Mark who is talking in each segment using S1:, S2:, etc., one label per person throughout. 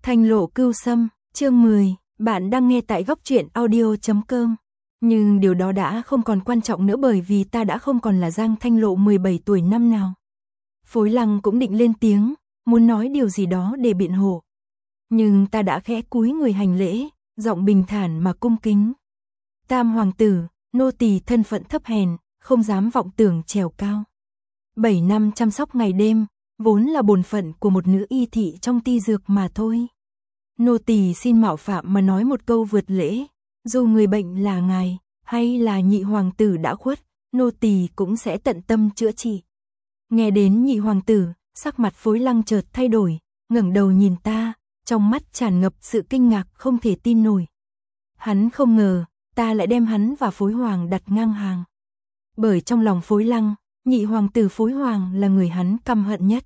S1: Thanh lộ cưu sâm, chương 10, bạn đang nghe tại góc truyện audio.com. Nhưng điều đó đã không còn quan trọng nữa bởi vì ta đã không còn là Giang Thanh Lộ 17 tuổi năm nào. Phối Lăng cũng định lên tiếng, muốn nói điều gì đó để biện hộ. Nhưng ta đã khẽ cúi người hành lễ, giọng bình thản mà cung kính. Tam hoàng tử, nô tỳ thân phận thấp hèn, không dám vọng tưởng trèo cao. 7 năm chăm sóc ngày đêm, vốn là bổn phận của một nữ y thị trong ti dược mà thôi. Nô tỳ xin mạo phạm mà nói một câu vượt lễ, dù người bệnh là ngài, hay là nhị hoàng tử đã khuất, nô tỳ cũng sẽ tận tâm chữa trị. Nghe đến nhị hoàng tử, sắc mặt Phối Lăng chợt thay đổi, ngẩng đầu nhìn ta, trong mắt tràn ngập sự kinh ngạc không thể tin nổi. Hắn không ngờ, ta lại đem hắn và Phối Hoàng đặt ngang hàng. Bởi trong lòng Phối Lăng, nhị hoàng tử Phối Hoàng là người hắn căm hận nhất.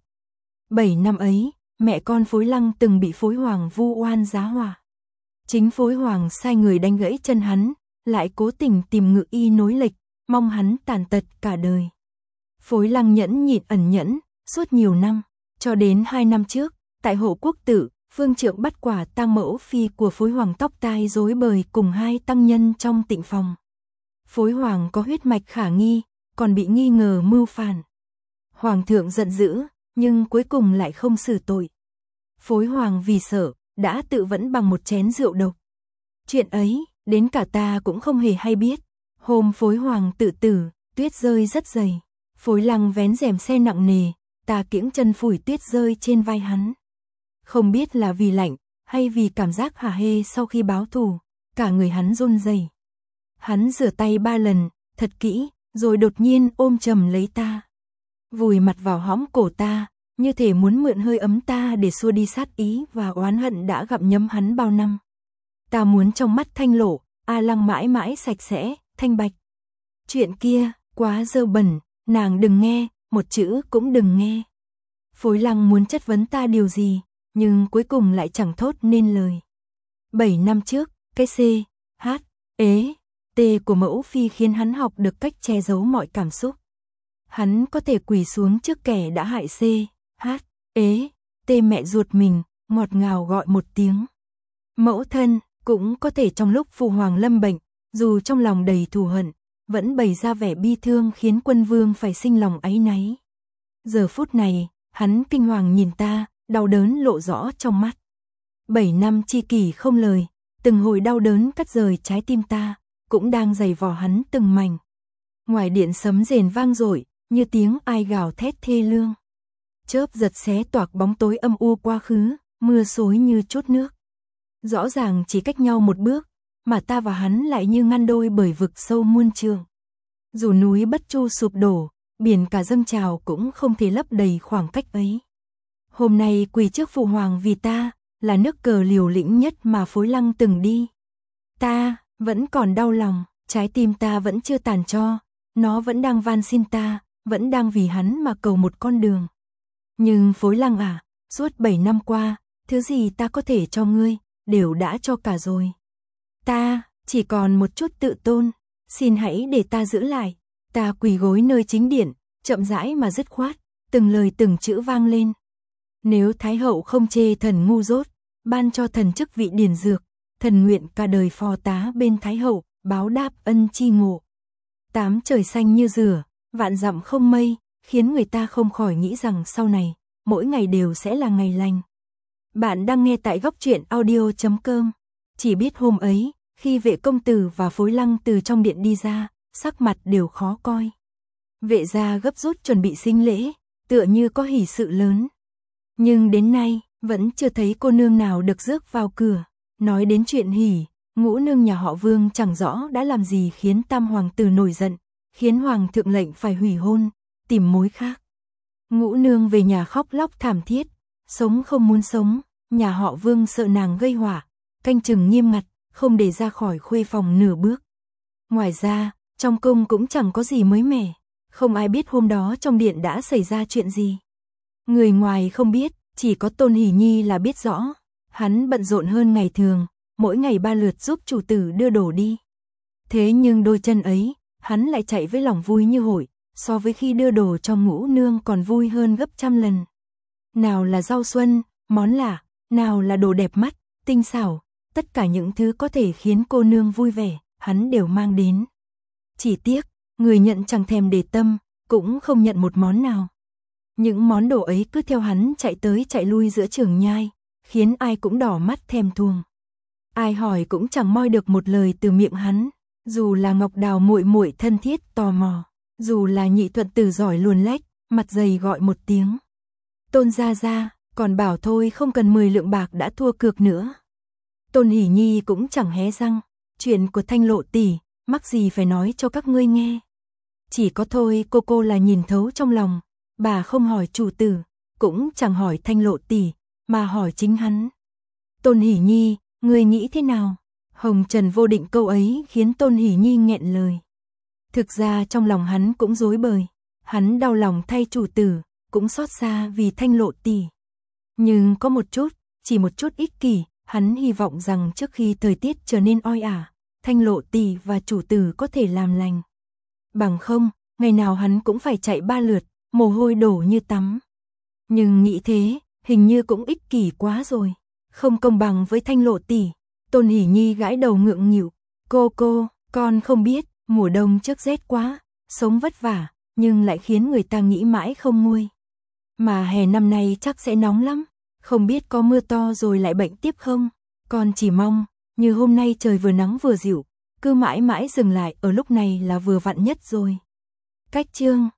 S1: 7 năm ấy, mẹ con Phối Lăng từng bị Phối Hoàng vu oan giá họa. Chính Phối Hoàng sai người đánh gãy chân hắn, lại cố tình tìm ngự y nối lịch, mong hắn tàn tật cả đời. Phối Lăng nhẫn nhịn ẩn nhẫn, suốt nhiều năm, cho đến 2 năm trước, tại Hộ Quốc Tử, Phương Trượng bắt quả tang mẫu phi của Phối Hoàng tóc tai rối bời cùng 2 tăng nhân trong tịnh phòng. Phối Hoàng có huyết mạch khả nghi, còn bị nghi ngờ mưu phản. Hoàng thượng giận dữ, nhưng cuối cùng lại không xử tội. Phối Hoàng vì sợ, đã tự vẫn bằng một chén rượu độc. Chuyện ấy, đến cả ta cũng không hề hay biết. Hôm Phối Hoàng tự tử, tuyết rơi rất dày. Phối Lăng vén rèm xe nặng nề, ta kiễng chân phủi tuyết rơi trên vai hắn. Không biết là vì lạnh, hay vì cảm giác hả hê sau khi báo thù, cả người hắn run rẩy. Hắn rửa tay 3 lần, thật kỹ, rồi đột nhiên ôm chầm lấy ta. Vùi mặt vào hõm cổ ta, như thể muốn mượn hơi ấm ta để xua đi sát ý và oán hận đã gặm nhấm hắn bao năm. Ta muốn trong mắt Thanh Lộ, A Lăng mãi mãi sạch sẽ, thanh bạch. Chuyện kia, quá dơ bẩn, nàng đừng nghe, một chữ cũng đừng nghe. Phối Lăng muốn chất vấn ta điều gì, nhưng cuối cùng lại chẳng thốt nên lời. 7 năm trước, cái C, H, ế, T của mẫu phi khiến hắn học được cách che giấu mọi cảm xúc. Hắn có thể quỳ xuống trước kẻ đã hại C, H, ế, T mẹ ruột mình, ngọt ngào gọi một tiếng. Mẫu thân, cũng có thể trong lúc Phụ Hoàng lâm bệnh, dù trong lòng đầy thù hận, vẫn bày ra vẻ bi thương khiến Quân Vương phải sinh lòng áy náy. Giờ phút này, hắn kinh hoàng nhìn ta, đau đớn lộ rõ trong mắt. 7 năm chi kỷ không lời, từng hồi đau đớn cắt rời trái tim ta, cũng đang giày vò hắn từng mảnh. Ngoài điện sấm rền vang dội, như tiếng ai gào thét thê lương. Chớp giật xé toạc bóng tối âm u quá khứ, mưa xối như chút nước. Rõ ràng chỉ cách nhau một bước, mà ta và hắn lại như ngăn đôi bởi vực sâu muôn trượng. Dù núi Bất Chu sụp đổ, biển cả dâng trào cũng không thể lấp đầy khoảng cách ấy. Hôm nay quỳ trước Phụ Hoàng vì ta, là nước cờ liều lĩnh nhất mà Phối Lăng từng đi. Ta vẫn còn đau lòng, trái tim ta vẫn chưa tàn cho, nó vẫn đang van xin ta, vẫn đang vì hắn mà cầu một con đường. Nhưng Phối Lăng à, suốt 7 năm qua, thứ gì ta có thể cho ngươi, đều đã cho cả rồi. Ta chỉ còn một chút tự tôn, xin hãy để ta giữ lại. Ta quỳ gối nơi chính điện, chậm rãi mà dứt khoát, từng lời từng chữ vang lên. Nếu Thái hậu không chê thần ngu dốt, ban cho thần chức vị điển dược, thần nguyện cả đời phò tá bên Thái hậu, báo đáp ân chi ngộ. 8 trời xanh như rửa, vạn dặm không mây, khiến người ta không khỏi nghĩ rằng sau này, mỗi ngày đều sẽ là ngày lành. Bạn đang nghe tại góc truyện audio.com. Chỉ biết hôm ấy, khi vệ công tử và Phối Lăng từ trong điện đi ra, sắc mặt đều khó coi. Vệ gia gấp rút chuẩn bị sính lễ, tựa như có hỷ sự lớn. Nhưng đến nay, vẫn chưa thấy cô nương nào được rước vào cửa. Nói đến chuyện hỉ, ngũ nương nhà họ Vương chẳng rõ đã làm gì khiến tam hoàng tử nổi giận, khiến hoàng thượng lệnh phải hủy hôn, tìm mối khác. Ngũ nương về nhà khóc lóc thảm thiết, sống không muốn sống, nhà họ Vương sợ nàng gây họa, canh chừng nghiêm ngặt, không để ra khỏi khuê phòng nửa bước. Ngoài ra, trong cung cũng chẳng có gì mới mẻ, không ai biết hôm đó trong điện đã xảy ra chuyện gì. Người ngoài không biết, chỉ có Tôn Hỷ Nhi là biết rõ. Hắn bận rộn hơn ngày thường, mỗi ngày 3 lượt giúp chủ tử đưa đồ đi. Thế nhưng đôi chân ấy, hắn lại chạy với lòng vui như hổi, so với khi đưa đồ cho ngũ nương còn vui hơn gấp trăm lần. Nào là rau xuân, món lạ, nào là đồ đẹp mắt, tinh xảo, tất cả những thứ có thể khiến cô nương vui vẻ, hắn đều mang đến. Chỉ tiếc, người nhận chẳng thèm để tâm, cũng không nhận một món nào. Những món đồ ấy cứ theo hắn chạy tới chạy lui giữa Trường Nhai, khiến ai cũng đỏ mắt thèm thuồng. Ai hỏi cũng chẳng moi được một lời từ miệng hắn, dù là Ngọc Đào muội muội thân thiết tò mò, dù là Nhị Thuận Tử giỏi luồn lách, mặt dày gọi một tiếng. Tôn gia gia, còn bảo thôi không cần 10 lượng bạc đã thua cược nữa. Tôn Hỷ Nhi cũng chẳng hé răng, chuyện của Thanh Lộ tỷ, mắc gì phải nói cho các ngươi nghe. Chỉ có thôi cô là nhìn thấu trong lòng, bà không hỏi chủ tử, cũng chẳng hỏi Thanh Lộ tỷ, mà hỏi chính hắn. Tôn Hỷ Nhi, ngươi nghĩ thế nào? Hồng Trần vô định câu ấy khiến Tôn Hỷ Nhi nghẹn lời. Thực ra trong lòng hắn cũng rối bời, hắn đau lòng thay chủ tử, cũng xót xa vì Thanh Lộ tỷ. Nhưng có một chút, chỉ một chút ích kỷ, hắn hy vọng rằng trước khi thời tiết trở nên oi ả, Thanh Lộ tỷ và chủ tử có thể làm lành. Bằng không, ngày nào hắn cũng phải chạy 3 lượt, mồ hôi đổ như tắm. Nhưng nghĩ thế, hình như cũng ích kỷ quá rồi, không công bằng với Thanh Lộ tỷ. Tôn Hỷ Nhi gãi đầu ngượng nghịu, cô, con không biết, mùa đông trước rét quá, sống vất vả, nhưng lại khiến người ta nghĩ mãi không nguôi. Mà hè năm nay chắc sẽ nóng lắm, không biết có mưa to rồi lại bệnh tiếp không, con chỉ mong, như hôm nay trời vừa nắng vừa dịu, cứ mãi mãi dừng lại ở lúc này là vừa vặn nhất rồi. Cách chương